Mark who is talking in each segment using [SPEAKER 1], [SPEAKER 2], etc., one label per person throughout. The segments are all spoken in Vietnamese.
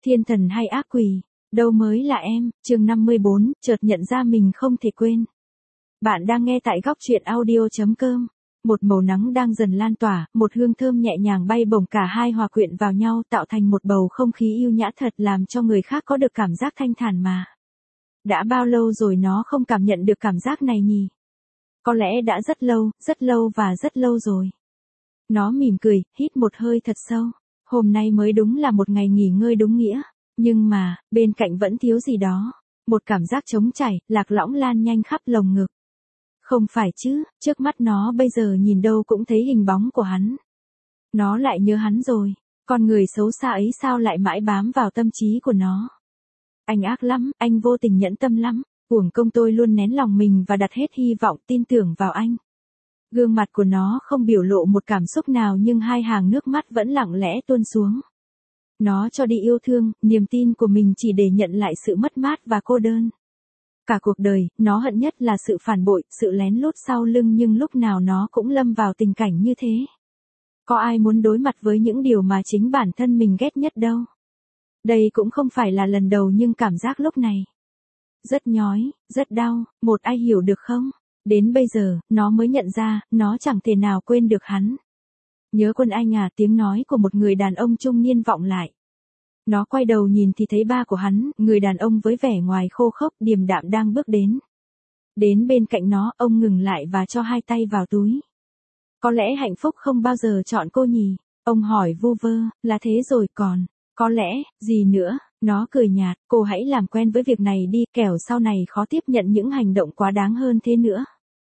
[SPEAKER 1] Thiên thần hay ác quỷ, đâu mới là em, chương 54, chợt nhận ra mình không thể quên. Bạn đang nghe tại góc truyện audio.com. Một màu nắng đang dần lan tỏa, một hương thơm nhẹ nhàng bay bổng, cả hai hòa quyện vào nhau tạo thành một bầu không khí yêu nhã thật làm cho người khác có được cảm giác thanh thản mà. Đã bao lâu rồi nó không cảm nhận được cảm giác này nhỉ? Có lẽ đã rất lâu và rất lâu rồi. Nó mỉm cười, hít một hơi thật sâu. Hôm nay mới đúng là một ngày nghỉ ngơi đúng nghĩa. Nhưng mà, bên cạnh vẫn thiếu gì đó. Một cảm giác trống trải, lạc lõng lan nhanh khắp lồng ngực. Không phải chứ, trước mắt nó bây giờ nhìn đâu cũng thấy hình bóng của hắn. Nó lại nhớ hắn rồi. Con người xấu xa ấy sao lại mãi bám vào tâm trí của nó. Anh ác lắm, anh vô tình nhẫn tâm lắm. Uổng công tôi luôn nén lòng mình và đặt hết hy vọng tin tưởng vào anh. Gương mặt của nó không biểu lộ một cảm xúc nào nhưng hai hàng nước mắt vẫn lặng lẽ tuôn xuống. Nó cho đi yêu thương, niềm tin của mình chỉ để nhận lại sự mất mát và cô đơn. Cả cuộc đời, nó hận nhất là sự phản bội, sự lén lút sau lưng, nhưng lúc nào nó cũng lâm vào tình cảnh như thế. Có ai muốn đối mặt với những điều mà chính bản thân mình ghét nhất đâu. Đây cũng không phải là lần đầu nhưng cảm giác lúc này rất nhói, rất đau, một ai hiểu được không? Đến bây giờ, nó mới nhận ra, nó chẳng thể nào quên được hắn. Nhớ Quân anh à, tiếng nói của một người đàn ông trung niên vọng lại. Nó quay đầu nhìn thì thấy ba của hắn, người đàn ông với vẻ ngoài khô khốc điềm đạm đang bước đến. Đến bên cạnh nó, ông ngừng lại và cho hai tay vào túi. Có lẽ hạnh phúc không bao giờ chọn cô nhỉ? Ông hỏi vu vơ, là thế rồi còn, có lẽ, gì nữa? Nó cười nhạt, cô hãy làm quen với việc này đi, kẻo sau này khó tiếp nhận những hành động quá đáng hơn thế nữa.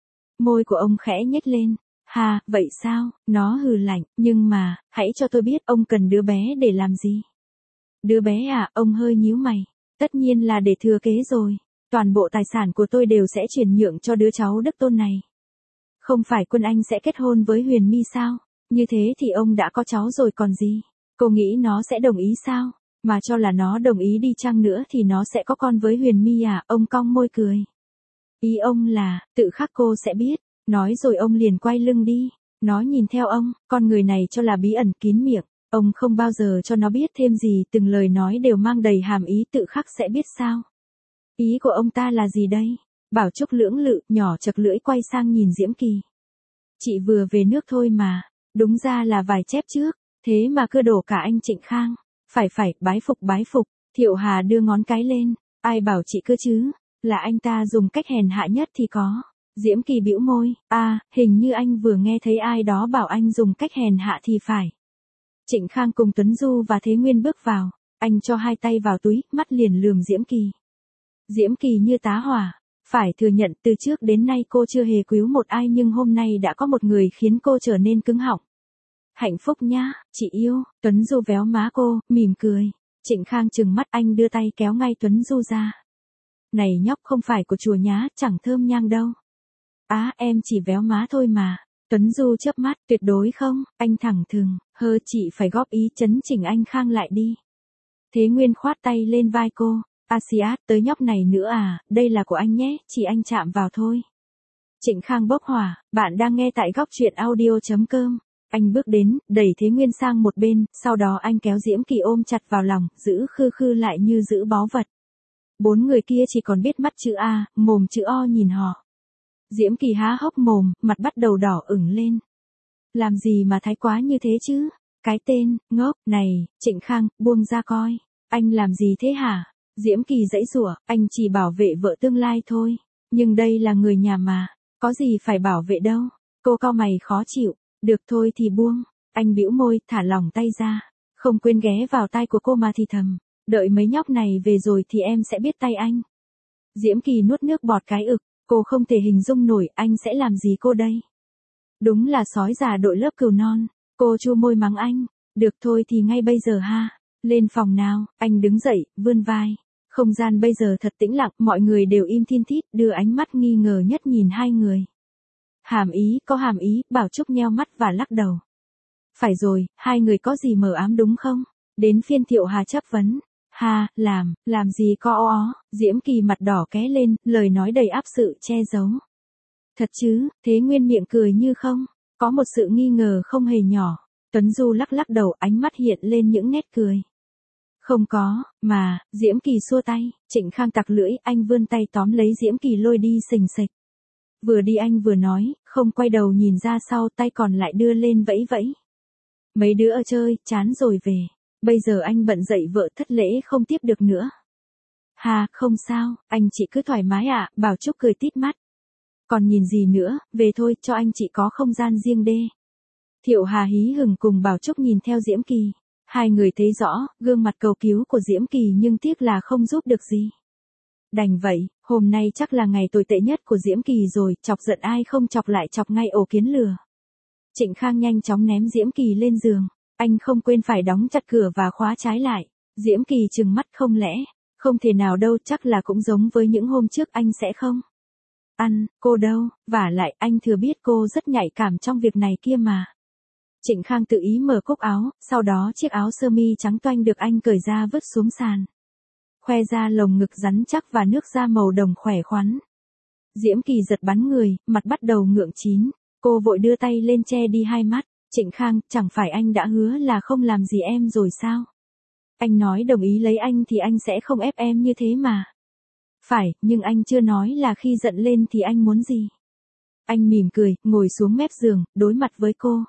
[SPEAKER 1] Môi của ông khẽ nhếch lên. Ha, vậy sao? Nó hừ lạnh, nhưng mà, hãy cho tôi biết ông cần đứa bé để làm gì? Đứa bé à, ông hơi nhíu mày. Tất nhiên là để thừa kế rồi. Toàn bộ tài sản của tôi đều sẽ chuyển nhượng cho đứa cháu đích tôn này. Không phải Quân anh sẽ kết hôn với Huyền My sao? Như thế thì ông đã có cháu rồi còn gì? Cô nghĩ nó sẽ đồng ý sao? Mà cho là nó đồng ý đi chăng nữa thì nó sẽ có con với Huyền My à? Ông cong môi cười. Ý ông là, tự khắc cô sẽ biết. Nói rồi ông liền quay lưng đi. Nó nhìn theo ông, con người này cho là bí ẩn kín miệng. Ông không bao giờ cho nó biết thêm gì, từng lời nói đều mang đầy hàm ý, tự khắc sẽ biết sao. Ý của ông ta là gì đây? Bảo Trúc lưỡng lự, nhỏ chật lưỡi quay sang nhìn Diễm Kỳ. Chị vừa về nước thôi mà. Đúng ra là vài chép trước, thế mà cứ đổ cả anh Trịnh Khang. Phải, bái phục. Thiệu Hà đưa ngón cái lên. Ai bảo chị cơ chứ? Là anh ta dùng cách hèn hạ nhất thì có. Diễm Kỳ bĩu môi, hình như anh vừa nghe thấy ai đó bảo anh dùng cách hèn hạ thì phải. Trịnh Khang cùng Tuấn Du và Thế Nguyên bước vào, anh cho hai tay vào túi, mắt liền lườm Diễm Kỳ. Diễm Kỳ như tá hỏa, phải thừa nhận từ trước đến nay cô chưa hề cứu một ai nhưng hôm nay đã có một người khiến cô trở nên cứng họng. Hạnh phúc nhá, chị yêu. Tuấn Du véo má cô, mỉm cười. Trịnh Khang trừng mắt, anh đưa tay kéo ngay Tuấn Du ra. Này nhóc, không phải của chùa nhá, chẳng thơm nhang đâu. Em chỉ véo má thôi mà. Tuấn Du chớp mắt, tuyệt đối không, anh thẳng thừng, chị phải góp ý chấn chỉnh anh Khang lại đi. Thế Nguyên khoát tay lên vai cô, Asiat, tới nhóc này nữa à, đây là của anh nhé, chỉ anh chạm vào thôi. Trịnh Khang bốc hỏa, bạn đang nghe tại góc truyện audio.com. Anh bước đến, đẩy Thế Nguyên sang một bên, sau đó anh kéo Diễm Kỳ ôm chặt vào lòng, giữ khư lại như giữ báu vật. Bốn người kia chỉ còn biết mắt chữ A, mồm chữ O nhìn họ. Diễm Kỳ há hốc mồm, mặt bắt đầu đỏ ửng lên. Làm gì mà thái quá như thế chứ? Cái tên, ngốc, này, Trịnh Khang, buông ra coi. Anh làm gì thế hả? Diễm Kỳ giãy giụa, anh chỉ bảo vệ vợ tương lai thôi. Nhưng đây là người nhà mà, có gì phải bảo vệ đâu. Cô cau mày khó chịu, được thôi thì buông. Anh bĩu môi, thả lỏng tay ra. Không quên ghé vào tai của cô mà thì thầm. Đợi mấy nhóc này về rồi thì em sẽ biết tay anh. Diễm Kỳ nuốt nước bọt cái ực. Cô không thể hình dung nổi anh sẽ làm gì cô đây. Đúng là sói già đội lớp cừu non. Cô chu môi mắng anh. Được thôi thì ngay bây giờ ha. Lên phòng nào. Anh đứng dậy, vươn vai. Không gian bây giờ thật tĩnh lặng, mọi người đều im thiên thít, đưa ánh mắt nghi ngờ nhất nhìn hai người. Có hàm ý, Bảo Trúc nheo mắt và lắc đầu. Phải rồi, hai người có gì mờ ám đúng không? Đến phiên Thiệu Hà chấp vấn. Làm gì có ó. Diễm Kỳ mặt đỏ ké lên, lời nói đầy áp sự che giấu. Thật chứ? Thế Nguyên miệng cười như không. Có một sự nghi ngờ không hề nhỏ. Tuấn Du lắc đầu, ánh mắt hiện lên những nét cười. Không có, mà, Diễm Kỳ xua tay, Trịnh Khang tặc lưỡi, anh vươn tay tóm lấy Diễm Kỳ lôi đi xình xịch. Vừa đi anh vừa nói, không quay đầu nhìn ra sau, tay còn lại đưa lên vẫy vẫy. Mấy đứa ở chơi, chán rồi về. Bây giờ anh bận dậy vợ thất lễ không tiếp được nữa. Hà, không sao, anh chị cứ thoải mái ạ, Bảo Trúc cười tít mắt. Còn nhìn gì nữa, về thôi, cho anh chị có không gian riêng đê. Thiệu Hà hí hửng cùng Bảo Trúc nhìn theo Diễm Kỳ. Hai người thấy rõ, gương mặt cầu cứu của Diễm Kỳ nhưng tiếc là không giúp được gì. Đành vậy, hôm nay chắc là ngày tồi tệ nhất của Diễm Kỳ rồi, chọc giận ai không chọc lại chọc ngay ổ kiến lừa. Trịnh Khang nhanh chóng ném Diễm Kỳ lên giường, anh không quên phải đóng chặt cửa và khóa trái lại. Diễm Kỳ trừng mắt không lẽ, không thể nào đâu, chắc là cũng giống với những hôm trước anh sẽ không ăn, cô đâu, vả lại anh thừa biết cô rất nhạy cảm trong việc này kia mà. Trịnh Khang tự ý mở cúc áo, sau đó chiếc áo sơ mi trắng toanh được anh cởi ra vứt xuống sàn. Khoe ra lồng ngực rắn chắc và nước da màu đồng khỏe khoắn. Diễm Kỳ giật bắn người, mặt bắt đầu ngượng chín, cô vội đưa tay lên che đi hai mắt. Trịnh Khang, chẳng phải anh đã hứa là không làm gì em rồi sao? Anh nói đồng ý lấy anh thì anh sẽ không ép em như thế mà. Phải, nhưng anh chưa nói là khi giận lên thì anh muốn gì. Anh mỉm cười, ngồi xuống mép giường, đối mặt với cô.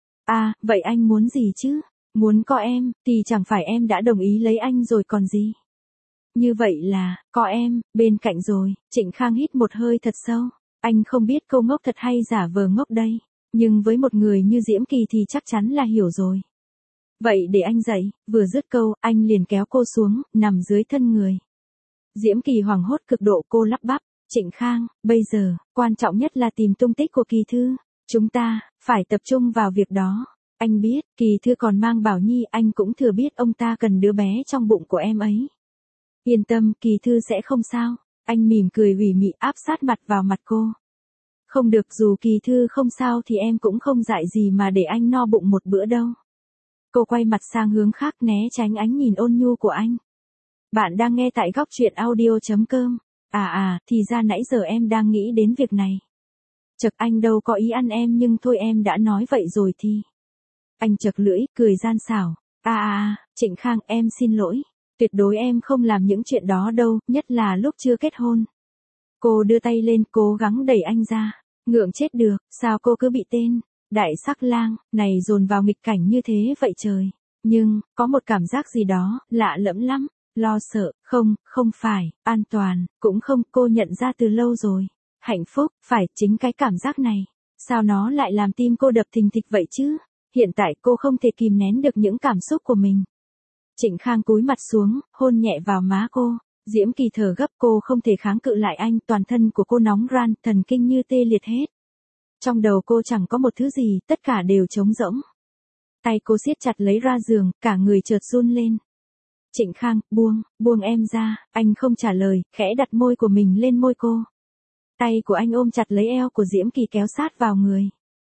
[SPEAKER 1] À, vậy anh muốn gì chứ? Muốn có em, thì chẳng phải em đã đồng ý lấy anh rồi còn gì. Như vậy là, có em, bên cạnh rồi. Trịnh Khang hít một hơi thật sâu. Anh không biết cô ngốc thật hay giả vờ ngốc đây. Nhưng với một người như Diễm Kỳ thì chắc chắn là hiểu rồi. Vậy để anh dậy, vừa dứt câu, anh liền kéo cô xuống, nằm dưới thân người. Diễm Kỳ hoảng hốt cực độ, cô lắp bắp. Trịnh Khang, bây giờ, quan trọng nhất là tìm tung tích của Kỳ Thư. Chúng ta, phải tập trung vào việc đó. Anh biết, Kỳ Thư còn mang Bảo Nhi, anh cũng thừa biết ông ta cần đứa bé trong bụng của em ấy. Yên tâm, Kỳ Thư sẽ không sao. Anh mỉm cười ủy mị áp sát mặt vào mặt cô. Không được, dù Kỳ Thư không sao thì em cũng không dại gì mà để anh no bụng một bữa đâu. Cô quay mặt sang hướng khác né tránh ánh nhìn ôn nhu của anh. Bạn đang nghe tại góc truyện audio.com. Thì ra nãy giờ em đang nghĩ đến việc này. Chật, anh đâu có ý ăn em, nhưng thôi em đã nói vậy rồi thì. Anh chật lưỡi, cười gian xảo. Trịnh Khang, em xin lỗi. Tuyệt đối em không làm những chuyện đó đâu, nhất là lúc chưa kết hôn. Cô đưa tay lên, cố gắng đẩy anh ra. Ngượng chết được, sao cô cứ bị tên Đại Sắc Lang này dồn vào nghịch cảnh như thế vậy trời. Nhưng, có một cảm giác gì đó, lạ lẫm lắm. Lo sợ, không phải, an toàn, cũng không, cô nhận ra từ lâu rồi. Hạnh phúc, phải, chính cái cảm giác này. Sao nó lại làm tim cô đập thình thịch vậy chứ? Hiện tại cô không thể kìm nén được những cảm xúc của mình. Trịnh Khang cúi mặt xuống, hôn nhẹ vào má cô. Diễm Kỳ thở gấp, cô không thể kháng cự lại anh, toàn thân của cô nóng ran, thần kinh như tê liệt hết. Trong đầu cô chẳng có một thứ gì, tất cả đều trống rỗng. Tay cô siết chặt lấy ra giường, cả người chợt run lên. Trịnh Khang, buông em ra, anh không trả lời, khẽ đặt môi của mình lên môi cô. Tay của anh ôm chặt lấy eo của Diễm Kỳ kéo sát vào người.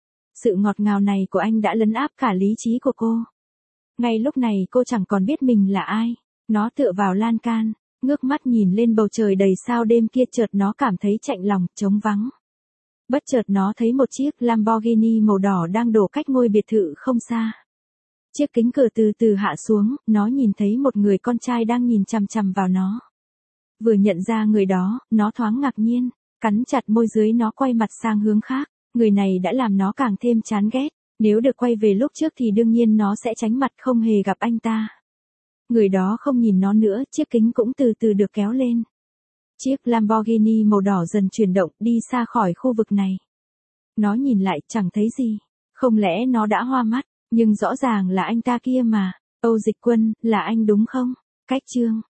[SPEAKER 1] Sự ngọt ngào này của anh đã lấn áp cả lý trí của cô. Ngay lúc này cô chẳng còn biết mình là ai. Nó tựa vào lan can, ngước mắt nhìn lên bầu trời đầy sao đêm kia, chợt nó cảm thấy chạnh lòng, trống vắng. Bất chợt nó thấy một chiếc Lamborghini màu đỏ đang đổ cách ngôi biệt thự không xa. Chiếc kính cửa từ từ hạ xuống, nó nhìn thấy một người con trai đang nhìn chằm chằm vào nó. Vừa nhận ra người đó, nó thoáng ngạc nhiên, cắn chặt môi dưới, nó quay mặt sang hướng khác. Người này đã làm nó càng thêm chán ghét. Nếu được quay về lúc trước thì đương nhiên nó sẽ tránh mặt không hề gặp anh ta. Người đó không nhìn nó nữa, chiếc kính cũng từ từ được kéo lên. Chiếc Lamborghini màu đỏ dần chuyển động, đi xa khỏi khu vực này. Nó nhìn lại, chẳng thấy gì. Không lẽ nó đã hoa mắt, nhưng rõ ràng là anh ta kia mà. Âu Dịch Quân, là anh đúng không? Cách chương